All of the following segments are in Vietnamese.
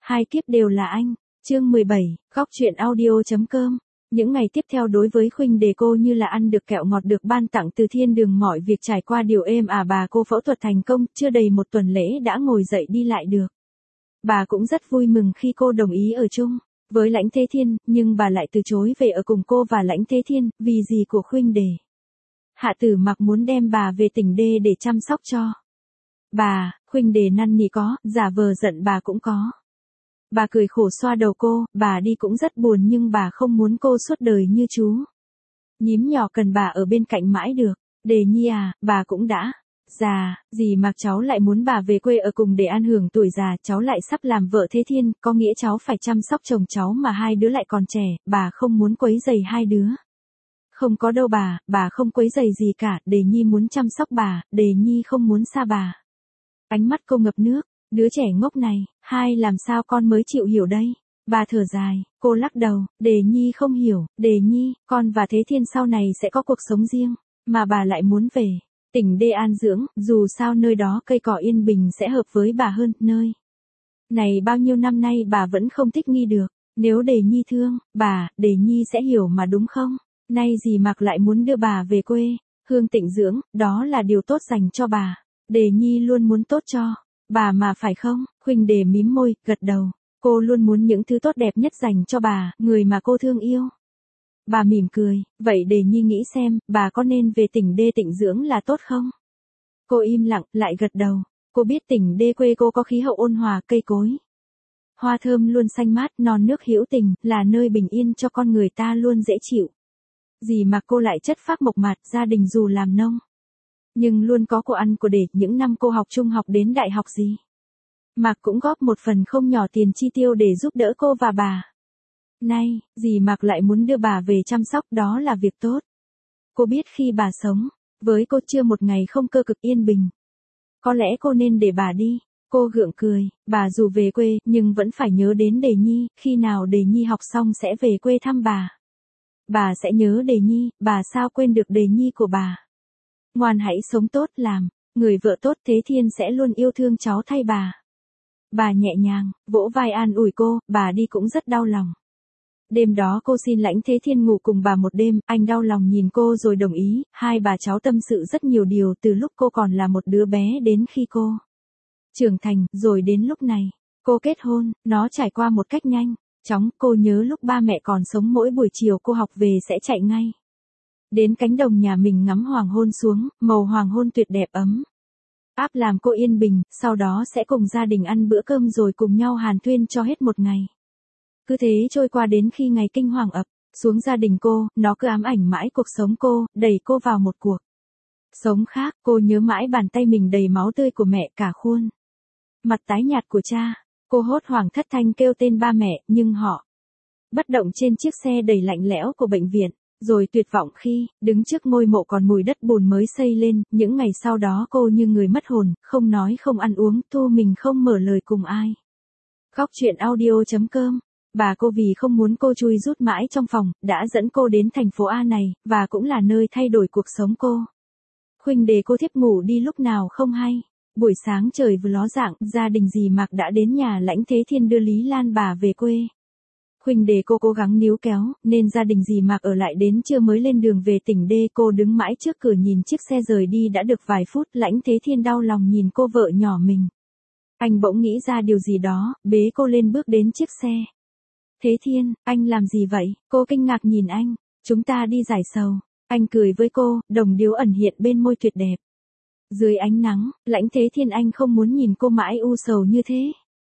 Hai kiếp đều là anh. Chương 17, Góc truyện audio.com. Những ngày tiếp theo đối với Khuynh Đề cô như là ăn được kẹo ngọt được ban tặng từ thiên đường, mọi việc trải qua điều êm ả. Bà cô phẫu thuật thành công, chưa đầy một tuần lễ đã ngồi dậy đi lại được. Bà cũng rất vui mừng khi cô đồng ý ở chung với Lãnh Thế Thiên, nhưng bà lại từ chối về ở cùng cô và Lãnh Thế Thiên, vì dì của Khuynh Đề. Hạ Tử Mặc muốn đem bà về tỉnh đê để chăm sóc cho bà. Khuynh Đề năn nỉ có, giả vờ giận bà cũng có. Bà cười khổ xoa đầu cô, bà đi cũng rất buồn nhưng bà không muốn cô suốt đời như chú nhím nhỏ cần bà ở bên cạnh mãi được. Đề Nhi à, bà cũng đã già, dì Mặc cháu lại muốn bà về quê ở cùng để an hưởng tuổi già, cháu lại sắp làm vợ Thế Thiên, có nghĩa cháu phải chăm sóc chồng cháu mà hai đứa lại còn trẻ, bà không muốn quấy rầy hai đứa. Không có đâu bà không quấy rầy gì cả, Đề Nhi muốn chăm sóc bà, Đề Nhi không muốn xa bà. Ánh mắt cô ngập nước, đứa trẻ ngốc này, hai làm sao con mới chịu hiểu đây. Bà thở dài, cô lắc đầu, Đề Nhi không hiểu, Đề Nhi, con và Thế Thiên sau này sẽ có cuộc sống riêng, mà bà lại muốn về tỉnh đê an dưỡng, dù sao nơi đó cây cỏ yên bình sẽ hợp với bà hơn, nơi này bao nhiêu năm nay bà vẫn không thích nghi được. Nếu Đề Nhi thương bà, Đề Nhi sẽ hiểu mà đúng không? Nay dì Mặc lại muốn đưa bà về quê hương tịnh dưỡng, đó là điều tốt dành cho bà. Đề Nhi luôn muốn tốt cho bà mà phải không? Khuynh Đề mím môi, gật đầu. Cô luôn muốn những thứ tốt đẹp nhất dành cho bà, người mà cô thương yêu. Bà mỉm cười, vậy Đề Nhi nghĩ xem, bà có nên về tỉnh đê tịnh dưỡng là tốt không? Cô im lặng, lại gật đầu. Cô biết tỉnh đê quê cô có khí hậu ôn hòa, cây cối hoa thơm luôn xanh mát, non nước hữu tình, là nơi bình yên cho con người ta luôn dễ chịu. Dì Mặc cô lại chất phác mộc mạc, gia đình dù làm nông nhưng luôn có của ăn của để. Những năm cô học trung học đến đại học dì Mặc cũng góp một phần không nhỏ tiền chi tiêu để giúp đỡ cô và bà. Nay, dì Mặc lại muốn đưa bà về chăm sóc, đó là việc tốt. Cô biết khi bà sống với cô chưa một ngày không cơ cực yên bình. Có lẽ cô nên để bà đi. Cô gượng cười, bà dù về quê nhưng vẫn phải nhớ đến Đề Nhi, khi nào Đề Nhi học xong sẽ về quê thăm bà. Bà sẽ nhớ Đề Nhi, bà sao quên được Đề Nhi của bà. Ngoan hãy sống tốt, làm người vợ tốt, Thế Thiên sẽ luôn yêu thương cháu thay bà. Bà nhẹ nhàng vỗ vai an ủi cô, bà đi cũng rất đau lòng. Đêm đó cô xin Lãnh Thế Thiên ngủ cùng bà một đêm, anh đau lòng nhìn cô rồi đồng ý. Hai bà cháu tâm sự rất nhiều điều từ lúc cô còn là một đứa bé đến khi cô trưởng thành, rồi đến lúc này cô kết hôn, nó trải qua một cách nhanh chóng. Cô nhớ lúc ba mẹ còn sống, mỗi buổi chiều cô học về sẽ chạy ngay đến cánh đồng nhà mình ngắm hoàng hôn xuống, màu hoàng hôn tuyệt đẹp ấm áp làm cô yên bình, sau đó sẽ cùng gia đình ăn bữa cơm rồi cùng nhau hàn huyên cho hết một ngày. Cứ thế trôi qua đến khi ngày kinh hoàng ập xuống gia đình cô, nó cứ ám ảnh mãi cuộc sống cô, đẩy cô vào một cuộc sống khác. Cô nhớ mãi bàn tay mình đầy máu tươi của mẹ, cả khuôn mặt tái nhạt của cha. Cô hốt hoảng thất thanh kêu tên ba mẹ, nhưng họ bất động trên chiếc xe đầy lạnh lẽo của bệnh viện. Rồi tuyệt vọng khi đứng trước ngôi mộ còn mùi đất bùn mới xây lên. Những ngày sau đó cô như người mất hồn, không nói không ăn uống, thu mình không mở lời cùng ai. Góc truyện audio.com. Bà cô vì không muốn cô chui rút mãi trong phòng, đã dẫn cô đến thành phố A này, và cũng là nơi thay đổi cuộc sống cô. Khuynh Đề cô thiếp ngủ đi lúc nào không hay. Buổi sáng trời vừa ló dạng, gia đình dì Mặc đã đến nhà Lãnh Thế Thiên đưa Lý Lan bà về quê. Khuynh Đề cô cố gắng níu kéo, nên gia đình dì Mặc ở lại đến trưa mới lên đường về tỉnh đê. Cô đứng mãi trước cửa nhìn chiếc xe rời đi đã được vài phút. Lãnh Thế Thiên đau lòng nhìn cô vợ nhỏ mình. Anh bỗng nghĩ ra điều gì đó, bế cô lên bước đến chiếc xe. Thế Thiên, anh làm gì vậy? Cô kinh ngạc nhìn anh. Chúng ta đi giải sầu. Anh cười với cô, đồng điếu ẩn hiện bên môi tuyệt đẹp. Dưới ánh nắng, Lãnh Thế Thiên anh không muốn nhìn cô mãi u sầu như thế.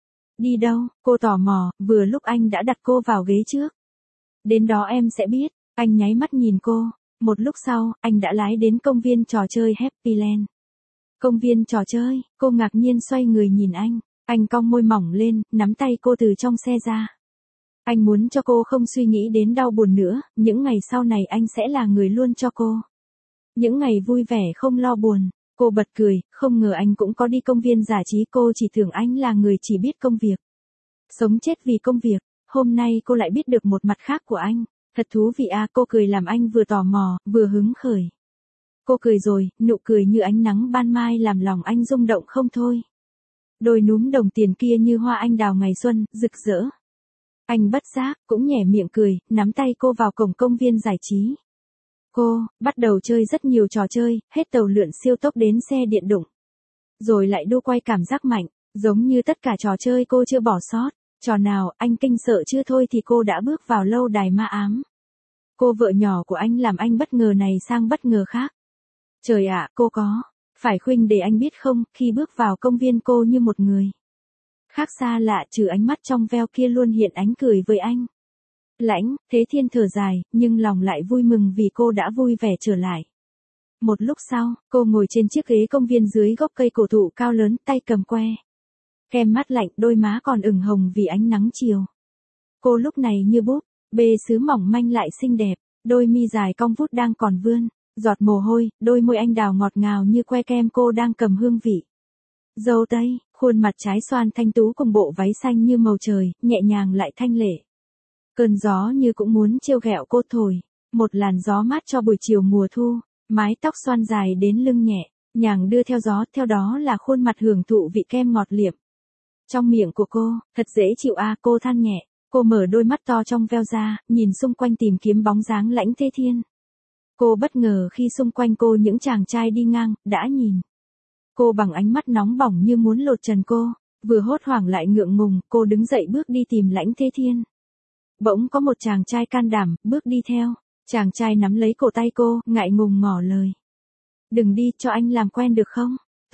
Đi đâu? Cô tò mò, vừa lúc anh đã đặt cô vào ghế trước. Đến đó em sẽ biết. Anh nháy mắt nhìn cô. Một lúc sau, anh đã lái đến công viên trò chơi Happyland. Công viên trò chơi, cô ngạc nhiên xoay người nhìn anh. Anh cong môi mỏng lên, nắm tay cô từ trong xe ra. Anh muốn cho cô không suy nghĩ đến đau buồn nữa, những ngày sau này anh sẽ là người luôn cho cô. Những ngày vui vẻ không lo buồn. Cô bật cười, không ngờ anh cũng có đi công viên giải trí. Cô chỉ tưởng anh là người chỉ biết công việc, sống chết vì công việc. Hôm nay cô lại biết được một mặt khác của anh. Thật thú vị à, cô cười làm anh vừa tò mò, vừa hứng khởi. Cô cười rồi, nụ cười như ánh nắng ban mai làm lòng anh rung động không thôi. đôi núm đồng tiền kia như hoa anh đào ngày xuân, rực rỡ. Anh bất giác, cũng nhẻ miệng cười, nắm tay cô vào cổng công viên giải trí. Cô, bắt đầu chơi rất nhiều trò chơi, hết tàu lượn siêu tốc đến xe điện đụng. Rồi lại đu quay cảm giác mạnh, giống như tất cả trò chơi cô chưa bỏ sót. Trò nào anh kinh sợ chưa thôi thì cô đã bước vào lâu đài ma ám. Cô vợ nhỏ của anh làm anh bất ngờ này sang bất ngờ khác. Trời ạ, cô có, phải khuynh để anh biết không, khi bước vào công viên cô như một người khác xa lạ, trừ ánh mắt trong veo kia luôn hiện ánh cười với anh. Lãnh Thế Thiên thở dài, nhưng lòng lại vui mừng vì cô đã vui vẻ trở lại. Một lúc sau, cô ngồi trên chiếc ghế công viên dưới gốc cây cổ thụ cao lớn, tay cầm que kem mát lạnh, đôi má còn ửng hồng vì ánh nắng chiều. Cô lúc này như búp bê sứ mỏng manh lại xinh đẹp, đôi mi dài cong vút đang còn vươn giọt mồ hôi, đôi môi anh đào ngọt ngào như que kem cô đang cầm hương vị dâu tây, khuôn mặt trái xoan thanh tú cùng bộ váy xanh như màu trời, nhẹ nhàng lại thanh lệ. Cơn gió như cũng muốn trêu ghẹo cô thổi, một làn gió mát cho buổi chiều mùa thu, mái tóc xoăn dài đến lưng nhẹ, nhàng đưa theo gió, theo đó là khuôn mặt hưởng thụ vị kem ngọt liệm. Trong miệng của cô, thật dễ chịu à, cô than nhẹ, cô mở đôi mắt to trong veo ra, nhìn xung quanh tìm kiếm bóng dáng Lãnh Thế Thiên. Cô bất ngờ khi xung quanh cô những chàng trai đi ngang, đã nhìn cô bằng ánh mắt nóng bỏng như muốn lột trần cô, vừa hốt hoảng lại ngượng ngùng, cô đứng dậy bước đi tìm Lãnh Thế Thiên. Bỗng có một chàng trai can đảm, bước đi theo, chàng trai nắm lấy cổ tay cô, ngại ngùng ngỏ lời. Đừng đi, cho anh làm quen được không?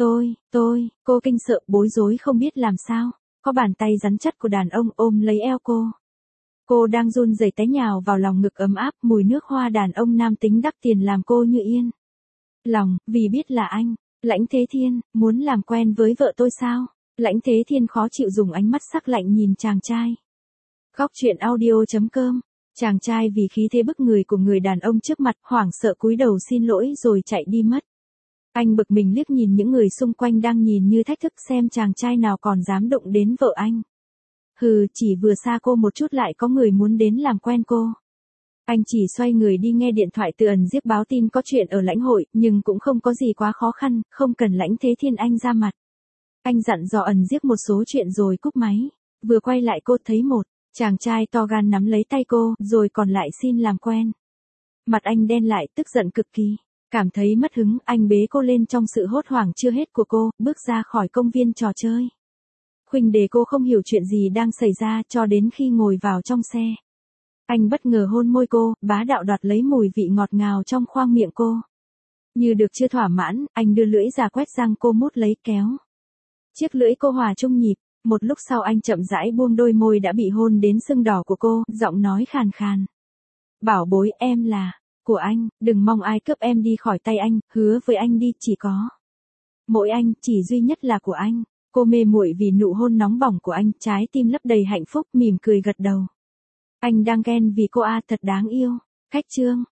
Cô kinh sợ, bối rối không biết làm sao, có bàn tay rắn chắc của đàn ông ôm lấy eo cô. Cô đang run rẩy té nhào vào lòng ngực ấm áp, mùi nước hoa đàn ông nam tính đắt tiền làm cô như yên lòng, vì biết là anh, Lãnh Thế Thiên, muốn làm quen với vợ tôi sao? Lãnh Thế Thiên khó chịu dùng ánh mắt sắc lạnh nhìn chàng trai. Góc truyện audio.com. Chàng trai vì khí thế bức người của người đàn ông trước mặt, hoảng sợ cúi đầu xin lỗi rồi chạy đi mất. Anh bực mình liếc nhìn những người xung quanh đang nhìn như thách thức xem chàng trai nào còn dám đụng đến vợ anh. Hừ, chỉ vừa xa cô một chút lại có người muốn đến làm quen cô. Anh chỉ xoay người đi nghe điện thoại từ Ẩn Diếc báo tin có chuyện ở lãnh hội, nhưng cũng không có gì quá khó khăn, không cần Lãnh Thế Thiên anh ra mặt. Anh dặn dò Ẩn Diếc một số chuyện rồi cúp máy. Vừa quay lại cô thấy một chàng trai to gan nắm lấy tay cô, rồi còn lại xin làm quen. Mặt anh đen lại, tức giận cực kỳ. Cảm thấy mất hứng, anh bế cô lên trong sự hốt hoảng chưa hết của cô, bước ra khỏi công viên trò chơi. Khuynh Đề cô không hiểu chuyện gì đang xảy ra cho đến khi ngồi vào trong xe. Anh bất ngờ hôn môi cô, bá đạo đoạt lấy mùi vị ngọt ngào trong khoang miệng cô. Như được chưa thỏa mãn, anh đưa lưỡi ra quét răng cô mút lấy kéo. Chiếc lưỡi cô hòa chung nhịp, một lúc sau anh chậm rãi buông đôi môi đã bị hôn đến sưng đỏ của cô, giọng nói khàn khàn. Bảo bối, em là của anh, đừng mong ai cướp em đi khỏi tay anh, hứa với anh đi, chỉ có mỗi anh, chỉ duy nhất là của anh. Cô mê muội vì nụ hôn nóng bỏng của anh, trái tim lấp đầy hạnh phúc, mỉm cười gật đầu. Anh đang ghen vì cô à, thật đáng yêu. Cách chương